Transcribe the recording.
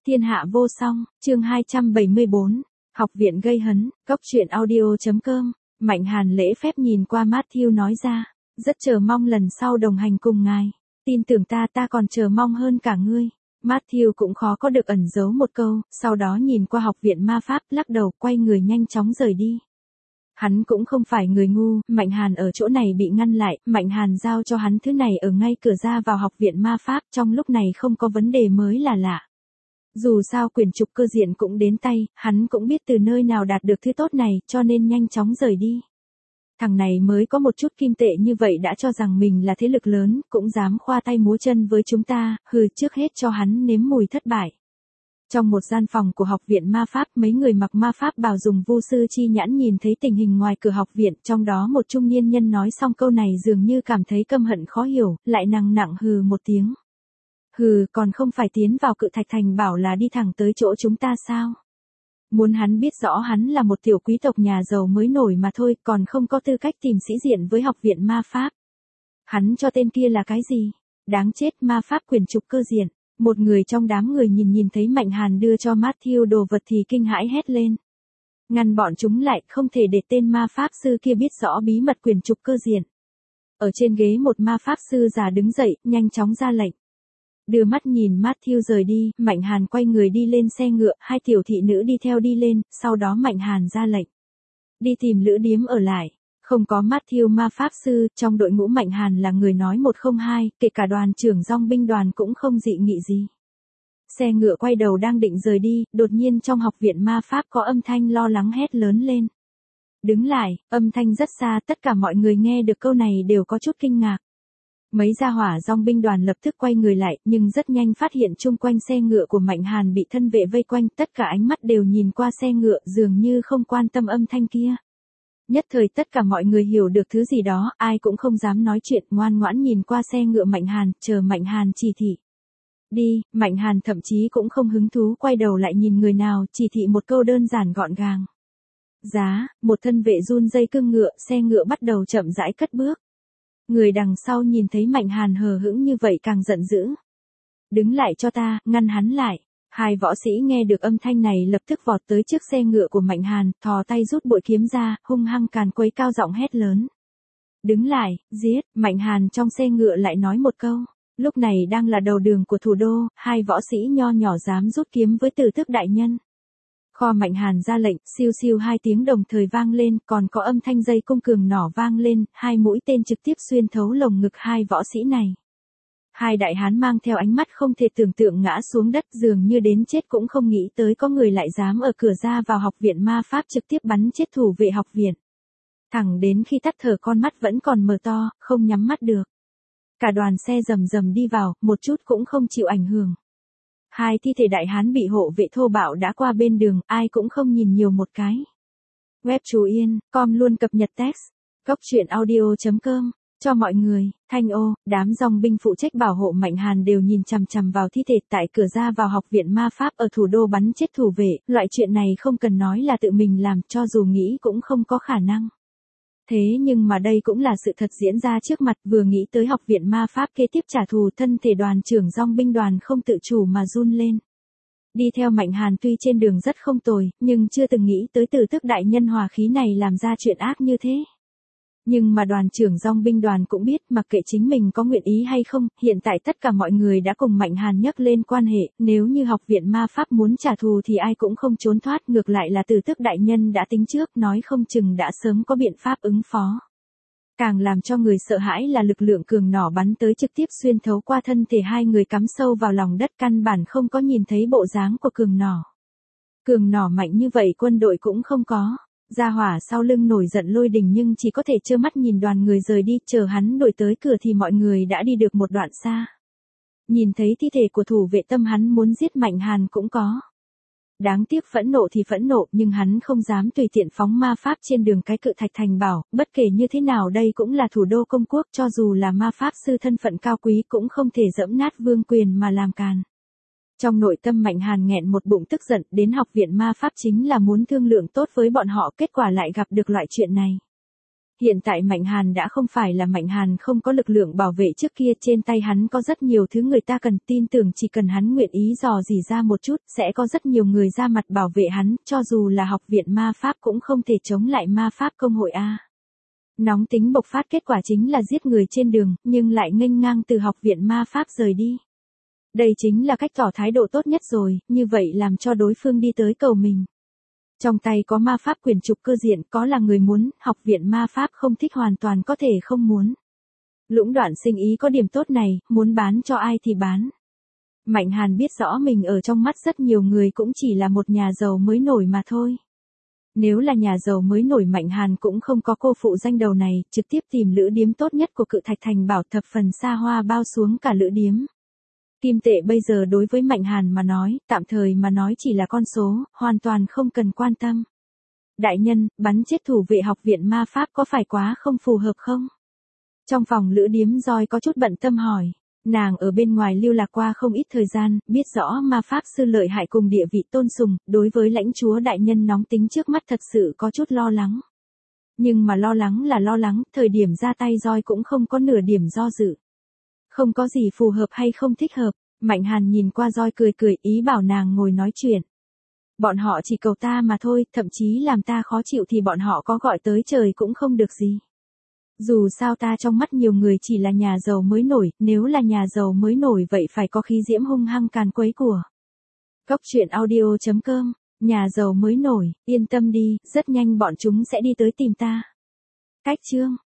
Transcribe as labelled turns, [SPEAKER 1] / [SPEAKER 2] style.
[SPEAKER 1] Thiên hạ vô song, chương 274, học viện gây hấn, cốc truyện audio.com, Mạnh Hàn lễ phép nhìn qua Matthew nói ra, rất chờ mong lần sau đồng hành cùng ngài, tin tưởng ta còn chờ mong hơn cả ngươi. Matthew cũng khó có được ẩn giấu một câu, sau đó nhìn qua học viện ma pháp lắc đầu quay người nhanh chóng rời đi. Hắn cũng không phải người ngu, Mạnh Hàn ở chỗ này bị ngăn lại, Mạnh Hàn giao cho hắn thứ này ở ngay cửa ra vào học viện ma pháp trong lúc này không có vấn đề mới là lạ. Dù sao quyển trục cơ diện cũng đến tay, hắn cũng biết từ nơi nào đạt được thứ tốt này cho nên nhanh chóng rời đi. Thằng này mới có một chút kim tệ như vậy đã cho rằng mình là thế lực lớn, cũng dám khoa tay múa chân với chúng ta, trước hết cho hắn nếm mùi thất bại. Trong một gian phòng của học viện ma pháp, mấy người mặc ma pháp bào dùng vu sư chi nhãn nhìn thấy tình hình ngoài cửa học viện, trong đó một trung niên nhân nói xong câu này dường như cảm thấy căm hận khó hiểu, lại nặng hừ một tiếng. Còn không phải tiến vào Cự Thạch Thành bảo là đi thẳng tới chỗ chúng ta sao? Muốn hắn biết rõ hắn là một tiểu quý tộc nhà giàu mới nổi mà thôi, còn không có tư cách tìm sĩ diện với học viện ma pháp. Hắn cho tên kia là cái gì? Đáng chết, ma pháp quyển trục cơ diện. Một người trong đám người nhìn thấy Mạnh Hàn đưa cho Matthew đồ vật thì kinh hãi hét lên. Ngăn bọn chúng lại, không thể để tên ma pháp sư kia biết rõ bí mật quyển trục cơ diện. Ở trên ghế một ma pháp sư già đứng dậy, nhanh chóng ra lệnh. Đưa mắt nhìn Matthew rời đi, Mạnh Hàn quay người đi lên xe ngựa, hai tiểu thị nữ đi theo đi lên, sau đó Mạnh Hàn ra lệnh. Đi tìm lữ điếm ở lại. Không có Matthew ma pháp sư, trong đội ngũ Mạnh Hàn là người nói 102, kể cả đoàn trưởng dòng binh đoàn cũng không dị nghị gì. Xe ngựa quay đầu đang định rời đi, đột nhiên trong học viện ma pháp có âm thanh lo lắng hét lớn lên. Đứng lại, âm thanh rất xa, tất cả mọi người nghe được câu này đều có chút kinh ngạc. Mấy gia hỏa dòng binh đoàn lập tức quay người lại, nhưng rất nhanh phát hiện chung quanh xe ngựa của Mạnh Hàn bị thân vệ vây quanh, tất cả ánh mắt đều nhìn qua xe ngựa dường như không quan tâm âm thanh kia. Nhất thời tất cả mọi người hiểu được thứ gì đó, ai cũng không dám nói chuyện, ngoan ngoãn nhìn qua xe ngựa Mạnh Hàn, chờ Mạnh Hàn chỉ thị. Đi, Mạnh Hàn thậm chí cũng không hứng thú quay đầu lại nhìn người nào, chỉ thị một câu đơn giản gọn gàng. Giá, một thân vệ run dây cương ngựa, xe ngựa bắt đầu chậm rãi cất bước. Người đằng sau nhìn thấy Mạnh Hàn hờ hững như vậy càng giận dữ. Đứng lại cho ta, ngăn hắn lại. Hai võ sĩ nghe được âm thanh này lập tức vọt tới trước xe ngựa của Mạnh Hàn, thò tay rút bội kiếm ra, hung hăng càn quấy cao giọng hét lớn. Đứng lại, giết, Mạnh Hàn trong xe ngựa lại nói một câu. Lúc này đang là đầu đường của thủ đô, hai võ sĩ nho nhỏ dám rút kiếm với Tử Tước đại nhân. Kho Mạnh Hàn ra lệnh, siêu siêu hai tiếng đồng thời vang lên, còn có âm thanh dây cung cường nỏ vang lên, hai mũi tên trực tiếp xuyên thấu lồng ngực hai võ sĩ này. Hai đại hán mang theo ánh mắt không thể tưởng tượng ngã xuống đất, dường như đến chết cũng không nghĩ tới có người lại dám ở cửa ra vào học viện ma pháp trực tiếp bắn chết thủ vệ học viện. Thẳng đến khi tắt thở con mắt vẫn còn mở to, không nhắm mắt được. Cả đoàn xe rầm rầm đi vào, một chút cũng không chịu ảnh hưởng. Hai thi thể đại hán bị hộ vệ thô bạo đã qua bên đường, ai cũng không nhìn nhiều một cái. Web chú yên, com luôn cập nhật text. Cốc truyện audio.com. Cho mọi người, Thanh Ô, đám dòng binh phụ trách bảo hộ Mạnh Hàn đều nhìn chằm chằm vào thi thể tại cửa ra vào học viện ma pháp ở thủ đô bắn chết thủ vệ, loại chuyện này không cần nói là tự mình làm, cho dù nghĩ cũng không có khả năng. Thế nhưng mà đây cũng là sự thật diễn ra trước mặt, vừa nghĩ tới học viện ma pháp kế tiếp trả thù, thân thể đoàn trưởng dòng binh đoàn không tự chủ mà run lên. Đi theo Mạnh Hàn tuy trên đường rất không tồi, nhưng chưa từng nghĩ tới Tử Tước đại nhân hòa khí này làm ra chuyện ác như thế. Nhưng mà đoàn trưởng dòng binh đoàn cũng biết, mặc kệ chính mình có nguyện ý hay không, hiện tại tất cả mọi người đã cùng Mạnh Hàn nhắc lên quan hệ, nếu như học viện ma pháp muốn trả thù thì ai cũng không trốn thoát, ngược lại là Tử Tước đại nhân đã tính trước, nói không chừng đã sớm có biện pháp ứng phó. Càng làm cho người sợ hãi là lực lượng cường nỏ bắn tới trực tiếp xuyên thấu qua thân thể hai người cắm sâu vào lòng đất, căn bản không có nhìn thấy bộ dáng của cường nỏ. Cường nỏ mạnh như vậy quân đội cũng không có. Gia hỏa sau lưng nổi giận lôi đình nhưng chỉ có thể trơ mắt nhìn đoàn người rời đi, chờ hắn đuổi tới cửa thì mọi người đã đi được một đoạn xa. Nhìn thấy thi thể của thủ vệ tâm hắn muốn giết Mạnh Hàn cũng có. Đáng tiếc phẫn nộ thì phẫn nộ, nhưng hắn không dám tùy tiện phóng ma pháp trên đường cái Cự Thạch Thành bảo, bất kể như thế nào đây cũng là thủ đô công quốc, cho dù là ma pháp sư thân phận cao quý cũng không thể dẫm nát vương quyền mà làm càn. Trong nội tâm Mạnh Hàn nghẹn một bụng tức giận, đến học viện ma pháp chính là muốn thương lượng tốt với bọn họ, kết quả lại gặp được loại chuyện này. Hiện tại Mạnh Hàn đã không phải là Mạnh Hàn không có lực lượng bảo vệ trước kia, trên tay hắn có rất nhiều thứ người ta cần, tin tưởng chỉ cần hắn nguyện ý dò dỉ ra một chút, sẽ có rất nhiều người ra mặt bảo vệ hắn, cho dù là học viện ma pháp cũng không thể chống lại ma pháp công hội a. Nóng tính bộc phát kết quả chính là giết người trên đường, nhưng lại nghênh ngang từ học viện ma pháp rời đi. Đây chính là cách tỏ thái độ tốt nhất rồi, như vậy làm cho đối phương đi tới cầu mình. Trong tay có ma pháp quyền trục cơ diện, có là người muốn, học viện ma pháp không thích hoàn toàn có thể không muốn. Lũng đoạn sinh ý có điểm tốt này, muốn bán cho ai thì bán. Mạnh Hàn biết rõ mình ở trong mắt rất nhiều người cũng chỉ là một nhà giàu mới nổi mà thôi. Nếu là nhà giàu mới nổi Mạnh Hàn cũng không có cô phụ danh đầu này, trực tiếp tìm lữ điếm tốt nhất của Cự Thạch Thành Bảo, thập phần xa hoa bao xuống cả lữ điếm. Kim tệ bây giờ đối với Mạnh Hàn mà nói, tạm thời mà nói chỉ là con số, hoàn toàn không cần quan tâm. Đại nhân, bắn chết thủ vệ học viện ma pháp có phải quá không phù hợp không? Trong phòng lữ điếm Joy có chút bận tâm hỏi. Nàng ở bên ngoài lưu lạc qua không ít thời gian, biết rõ ma pháp sư lợi hại cùng địa vị tôn sùng, đối với lãnh chúa đại nhân nóng tính trước mắt thật sự có chút lo lắng. Nhưng mà lo lắng là lo lắng, thời điểm ra tay Joy cũng không có nửa điểm do dự. Không có gì phù hợp hay không thích hợp, Mạnh Hàn nhìn qua Joy cười cười, ý bảo nàng ngồi nói chuyện. Bọn họ chỉ cầu ta mà thôi, thậm chí làm ta khó chịu thì bọn họ có gọi tới trời cũng không được gì. Dù sao ta trong mắt nhiều người chỉ là nhà giàu mới nổi, nếu là nhà giàu mới nổi vậy phải có khí diễm hung hăng càn quấy của. Cốc truyện audio.com, nhà giàu mới nổi, yên tâm đi, rất nhanh bọn chúng sẽ đi tới tìm ta. Cách chương